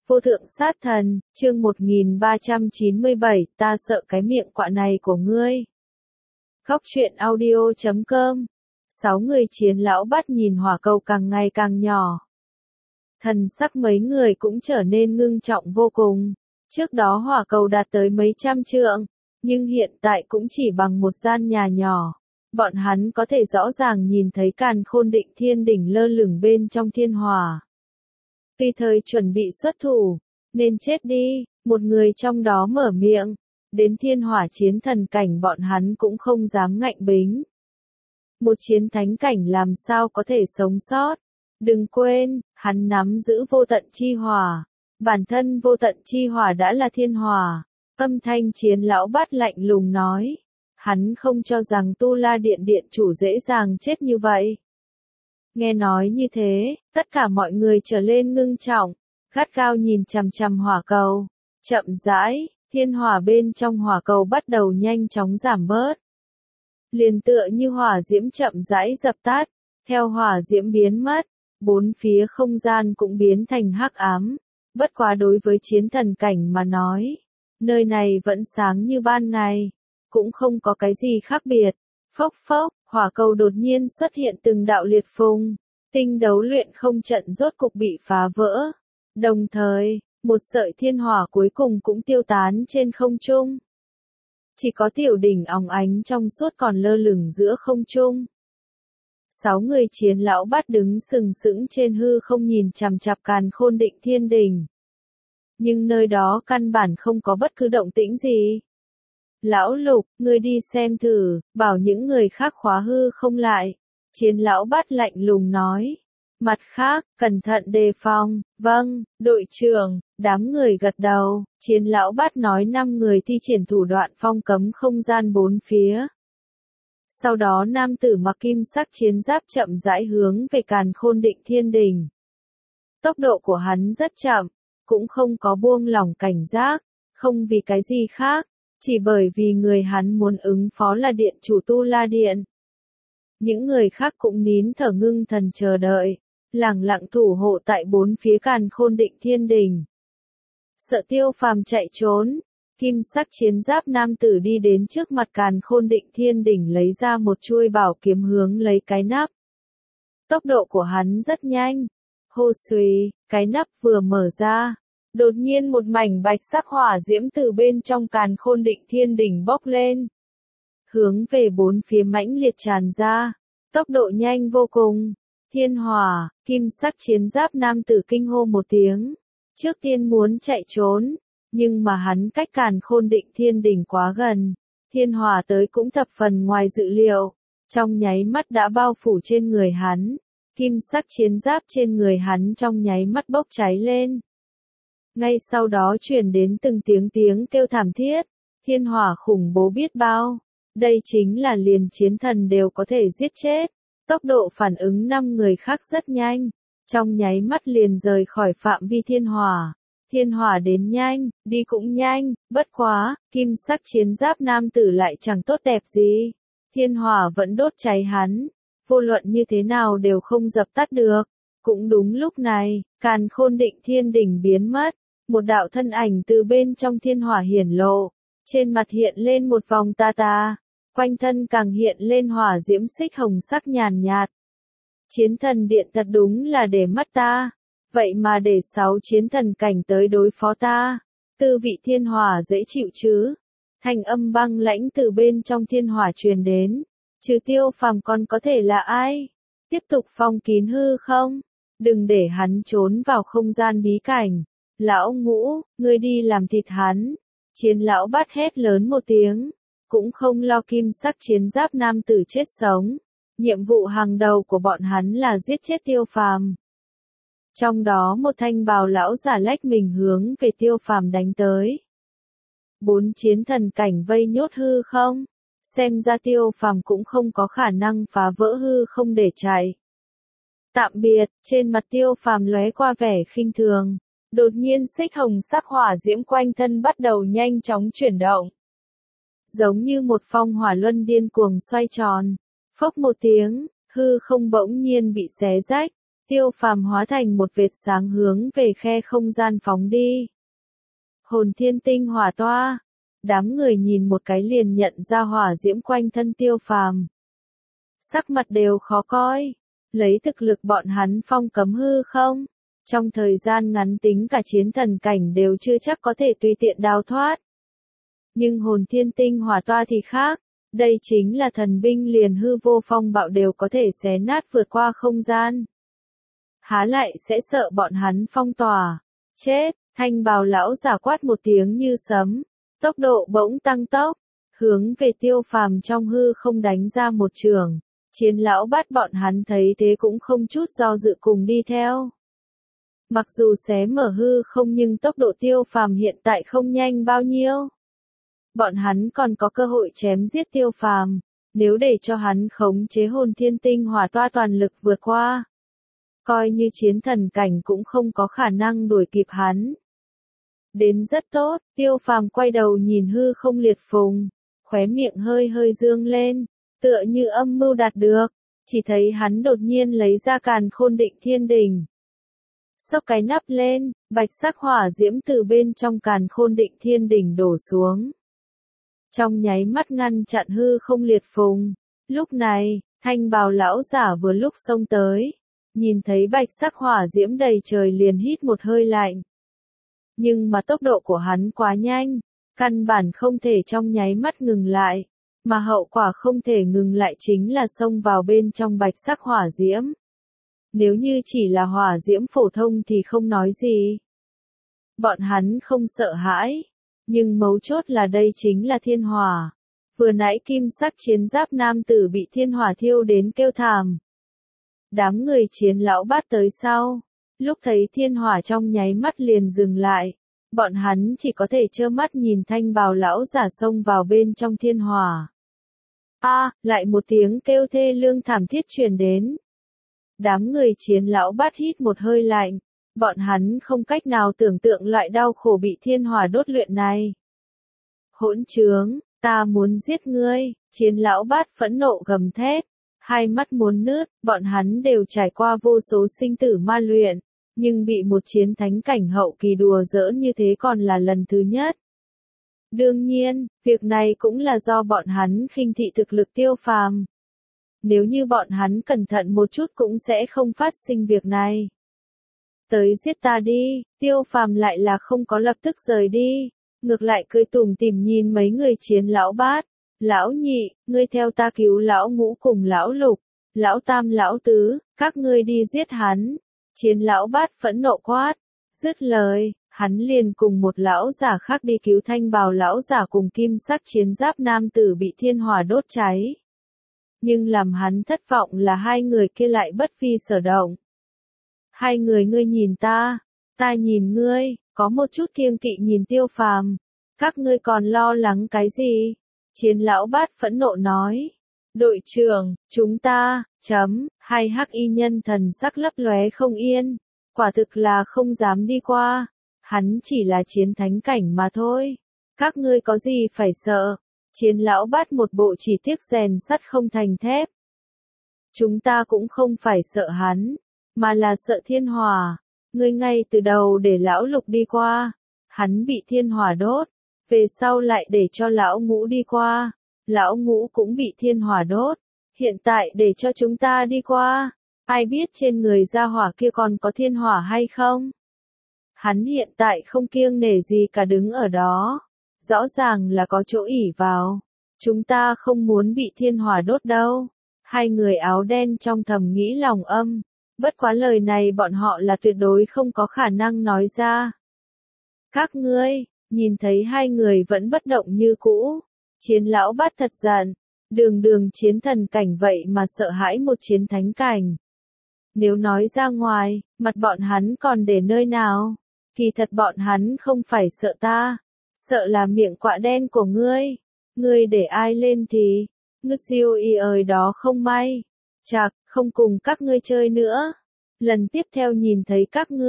Vô thượng sát thần, chương 1397, ta sợ cái miệng quạ này của ngươi. Góc truyện audio.com. 6 người chiến lão bắt nhìn hỏa cầu càng ngày càng nhỏ. Thần sắc mấy người cũng trở nên ngưng trọng vô cùng. Trước đó hỏa cầu đạt tới mấy trăm trượng, nhưng hiện tại cũng chỉ bằng một gian nhà nhỏ. Bọn hắn có thể rõ ràng nhìn thấy Càn Khôn Định Thiên đỉnh lơ lửng bên trong thiên hỏa. Vì thời chuẩn bị xuất thủ, nên chết đi, một người trong đó mở miệng. Đến thiên hỏa chiến thần cảnh bọn hắn cũng không dám ngạnh bính. Một chiến thánh cảnh làm sao có thể sống sót. Đừng quên, hắn nắm giữ vô tận chi hỏa. Bản thân vô tận chi hỏa đã là thiên hỏa. Âm thanh chiến lão bát lạnh lùng nói. Hắn không cho rằng Tu La Điện điện chủ dễ dàng chết như vậy. Nghe nói như thế, tất cả mọi người trở lên ngưng trọng, gắt gao nhìn chằm chằm hỏa cầu. Chậm rãi, thiên hỏa bên trong hỏa cầu bắt đầu nhanh chóng giảm bớt. Liền tựa như hỏa diễm chậm rãi dập tắt, theo hỏa diễm biến mất, bốn phía không gian cũng biến thành hắc ám. Bất quá đối với chiến thần cảnh mà nói, nơi này vẫn sáng như ban ngày, cũng không có cái gì khác biệt. Phốc phốc, hỏa cầu đột nhiên xuất hiện từng đạo liệt phùng, tinh đấu luyện không trận rốt cục bị phá vỡ. Đồng thời, một sợi thiên hỏa cuối cùng cũng tiêu tán trên không trung. Chỉ có tiểu đỉnh óng ánh trong suốt còn lơ lửng giữa không trung. 6 người chiến lão bắt đứng sừng sững trên hư không nhìn chằm chằm Càn Khôn Định Thiên đỉnh. Nhưng nơi đó căn bản không có bất cứ động tĩnh gì. Lão Lục, ngươi đi xem thử, bảo những người khác khóa hư không lại. Chiến lão bắt lạnh lùng nói. Mặt khác, cẩn thận đề phòng. Vâng, đội trưởng, đám người gật đầu. Chiến lão bắt nói 5 người thi triển thủ đoạn phong cấm không gian bốn phía. Sau đó nam tử mặc kim sắc chiến giáp chậm rãi hướng về Càn Khôn Định Thiên đỉnh. Tốc độ của hắn rất chậm, cũng không có buông lỏng cảnh giác, không vì cái gì khác. Chỉ bởi vì người hắn muốn ứng phó là điện chủ Tu La Điện. Những người khác cũng nín thở ngưng thần chờ đợi, lẳng lặng thủ hộ tại bốn phía Càn Khôn Định Thiên đỉnh. Sợ Tiêu Phàm chạy trốn, kim sắc chiến giáp nam tử đi đến trước mặt Càn Khôn Định Thiên đỉnh lấy ra một chuôi bảo kiếm hướng lấy cái nắp. Tốc độ của hắn rất nhanh. Hô suy, cái nắp vừa mở ra. Đột nhiên một mảnh bạch sắc hỏa diễm từ bên trong Càn Khôn Định Thiên đỉnh bốc lên. Hướng về bốn phía mãnh liệt tràn ra. Tốc độ nhanh vô cùng. Thiên hỏa, kim sắc chiến giáp nam tử kinh hô một tiếng. Trước tiên muốn chạy trốn. Nhưng mà hắn cách Càn Khôn Định Thiên đỉnh quá gần. Thiên hỏa tới cũng thập phần ngoài dự liệu. Trong nháy mắt đã bao phủ trên người hắn. Kim sắc chiến giáp trên người hắn trong nháy mắt bốc cháy lên. Ngay sau đó truyền đến từng tiếng kêu thảm thiết, thiên hỏa khủng bố biết bao. Đây chính là liền chiến thần đều có thể giết chết. Tốc độ phản ứng 5 người khác rất nhanh, trong nháy mắt liền rời khỏi phạm vi thiên hỏa. Thiên hỏa đến nhanh, đi cũng nhanh, bất quá, kim sắc chiến giáp nam tử lại chẳng tốt đẹp gì. Thiên hỏa vẫn đốt cháy hắn, vô luận như thế nào đều không dập tắt được. Cũng đúng lúc này, Càn Khôn Định Thiên đỉnh biến mất. Một đạo thân ảnh từ bên trong thiên hỏa hiển lộ, trên mặt hiện lên một vòng tà tà, quanh thân càng hiện lên hỏa diễm xích hồng sắc nhàn nhạt. Chiến thần điện thật đúng là để mắt ta, vậy mà để 6 chiến thần cảnh tới đối phó ta, tư vị thiên hỏa dễ chịu chứ? Thanh âm băng lãnh từ bên trong thiên hỏa truyền đến, trừ Tiêu Phàm còn có thể là ai? Tiếp tục phong kín hư không? Đừng để hắn trốn vào không gian bí cảnh. Lão Ngũ, ngươi đi làm thịt hắn. Chiến lão bắt hét lớn một tiếng, cũng không lo kim sắc chiến giáp nam tử chết sống. Nhiệm vụ hàng đầu của bọn hắn là giết chết Tiêu Phàm. Trong đó một thanh bào lão giả lách mình hướng về Tiêu Phàm đánh tới. 4 chiến thần cảnh vây nhốt hư không? Xem ra Tiêu Phàm cũng không có khả năng phá vỡ hư không để chạy. Tạm biệt, trên mặt Tiêu Phàm lóe qua vẻ khinh thường. Đột nhiên xích hồng sắc hỏa diễm quanh thân bắt đầu nhanh chóng chuyển động. Giống như một phong hỏa luân điên cuồng xoay tròn. Phốc một tiếng, hư không bỗng nhiên bị xé rách. Tiêu Phàm hóa thành một vệt sáng hướng về khe không gian phóng đi. Hồn thiên tinh hỏa toa. Đám người nhìn một cái liền nhận ra hỏa diễm quanh thân Tiêu Phàm. Sắc mặt đều khó coi. Lấy thực lực bọn hắn phong cấm hư không? Trong thời gian ngắn tính cả chiến thần cảnh đều chưa chắc có thể tùy tiện đào thoát. Nhưng hồn thiên tinh hỏa toa thì khác. Đây chính là thần binh liền hư vô phong bạo đều có thể xé nát vượt qua không gian. Há lại sẽ sợ bọn hắn phong tỏa. Chết, thanh bào lão giả quát một tiếng như sấm. Tốc độ bỗng tăng tốc. Hướng về Tiêu Phàm trong hư không đánh ra một trường. Chiến lão bắt bọn hắn thấy thế cũng không chút do dự cùng đi theo. Mặc dù xé mở hư không nhưng tốc độ Tiêu Phàm hiện tại không nhanh bao nhiêu. Bọn hắn còn có cơ hội chém giết Tiêu Phàm, nếu để cho hắn khống chế hồn thiên tinh hỏa toa toàn lực vượt qua. Coi như chiến thần cảnh cũng không có khả năng đuổi kịp hắn. Đến rất tốt, Tiêu Phàm quay đầu nhìn hư không liệt phùng, khóe miệng hơi hơi dương lên, tựa như âm mưu đạt được, chỉ thấy hắn đột nhiên lấy ra càn khôn định thiên đỉnh. Xốc cái nắp lên, bạch sắc hỏa diễm từ bên trong càn khôn định thiên đỉnh đổ xuống. Trong nháy mắt ngăn chặn hư không liệt phùng. Lúc này, thanh bào lão giả vừa lúc xông tới, nhìn thấy bạch sắc hỏa diễm đầy trời liền hít một hơi lạnh. Nhưng mà tốc độ của hắn quá nhanh, căn bản không thể trong nháy mắt ngừng lại, mà hậu quả không thể ngừng lại chính là xông vào bên trong bạch sắc hỏa diễm. Nếu như chỉ là hỏa diễm phổ thông thì không nói gì. Bọn hắn không sợ hãi. Nhưng mấu chốt là đây chính là thiên hỏa. Vừa nãy kim sắc chiến giáp nam tử bị thiên hỏa thiêu đến kêu thảm. Đám người chiến lão bát tới sau. Lúc thấy thiên hỏa trong nháy mắt liền dừng lại. Bọn hắn chỉ có thể trơ mắt nhìn thanh bào lão giả xông vào bên trong thiên hỏa. Lại một tiếng kêu thê lương thảm thiết truyền đến. Đám người chiến lão bát hít một hơi lạnh. Bọn hắn không cách nào tưởng tượng loại đau khổ bị thiên hỏa đốt luyện này. Hỗn trướng, ta muốn giết ngươi, chiến lão bát phẫn nộ gầm thét, hai mắt muốn nứt, bọn hắn đều trải qua vô số sinh tử ma luyện, nhưng bị một chiến thánh cảnh hậu kỳ đùa giỡn như thế còn là lần thứ nhất. Đương nhiên, việc này cũng là do bọn hắn khinh thị thực lực Tiêu Phàm. Nếu như bọn hắn cẩn thận một chút cũng sẽ không phát sinh việc này. Tới giết ta đi, Tiêu Phàm lại là không có lập tức rời đi, ngược lại cười tủm tỉm nhìn mấy người chiến lão bát. Lão nhị, ngươi theo ta cứu lão ngũ cùng lão lục, lão tam lão tứ, các ngươi đi giết hắn. Chiến lão bát phẫn nộ quát, dứt lời, hắn liền cùng một lão giả khác đi cứu thanh bào lão giả cùng kim sắc chiến giáp nam tử bị thiên hỏa đốt cháy. Nhưng làm hắn thất vọng là hai người kia lại bất phi sở động. Hai người ngươi nhìn ta nhìn ngươi, có một chút kiêng kỵ nhìn Tiêu Phàm. Các ngươi còn lo lắng cái gì? Chiến lão bát phẫn nộ nói. Đội trưởng, chúng ta, hai hắc y nhân thần sắc lấp lóe không yên. Quả thực là không dám đi qua. Hắn chỉ là chiến thánh cảnh mà thôi. Các ngươi có gì phải sợ? Chiến lão bát một bộ chỉ tiếc rèn sắt không thành thép. Chúng ta cũng không phải sợ hắn, mà là sợ thiên hỏa. Ngươi ngay từ đầu để lão lục đi qua, hắn bị thiên hỏa đốt, về sau lại để cho lão ngũ đi qua, lão ngũ cũng bị thiên hỏa đốt, hiện tại để cho chúng ta đi qua, ai biết trên người gia hỏa kia còn có thiên hỏa hay không? Hắn hiện tại không kiêng nể gì cả đứng ở đó, rõ ràng là có chỗ ỷ vào, chúng ta không muốn bị thiên hỏa đốt đâu. Hai người áo đen trong thầm nghĩ lòng âm. Bất quá lời này bọn họ là tuyệt đối không có khả năng nói ra. Các ngươi, nhìn thấy hai người vẫn bất động như cũ. Chiến lão bát thật giận. Đường chiến thần cảnh vậy mà sợ hãi một chiến thánh cảnh. Nếu nói ra ngoài, mặt bọn hắn còn để nơi nào? Kỳ thật bọn hắn không phải sợ ta. Sợ là miệng quạ đen của ngươi. Ngươi để ai lên thì, ngứt siêu y ơi đó không may. Chạc, không cùng các ngươi chơi nữa. Lần tiếp theo nhìn thấy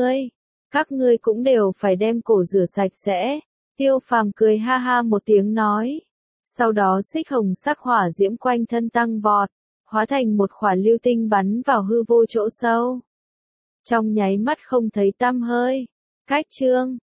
các ngươi cũng đều phải đem cổ rửa sạch sẽ. Tiêu Phàm cười ha ha một tiếng nói. Sau đó xích hồng sắc hỏa diễm quanh thân tăng vọt, hóa thành một quả lưu tinh bắn vào hư vô chỗ sâu. trong nháy mắt không thấy tăm hơi. Cách chương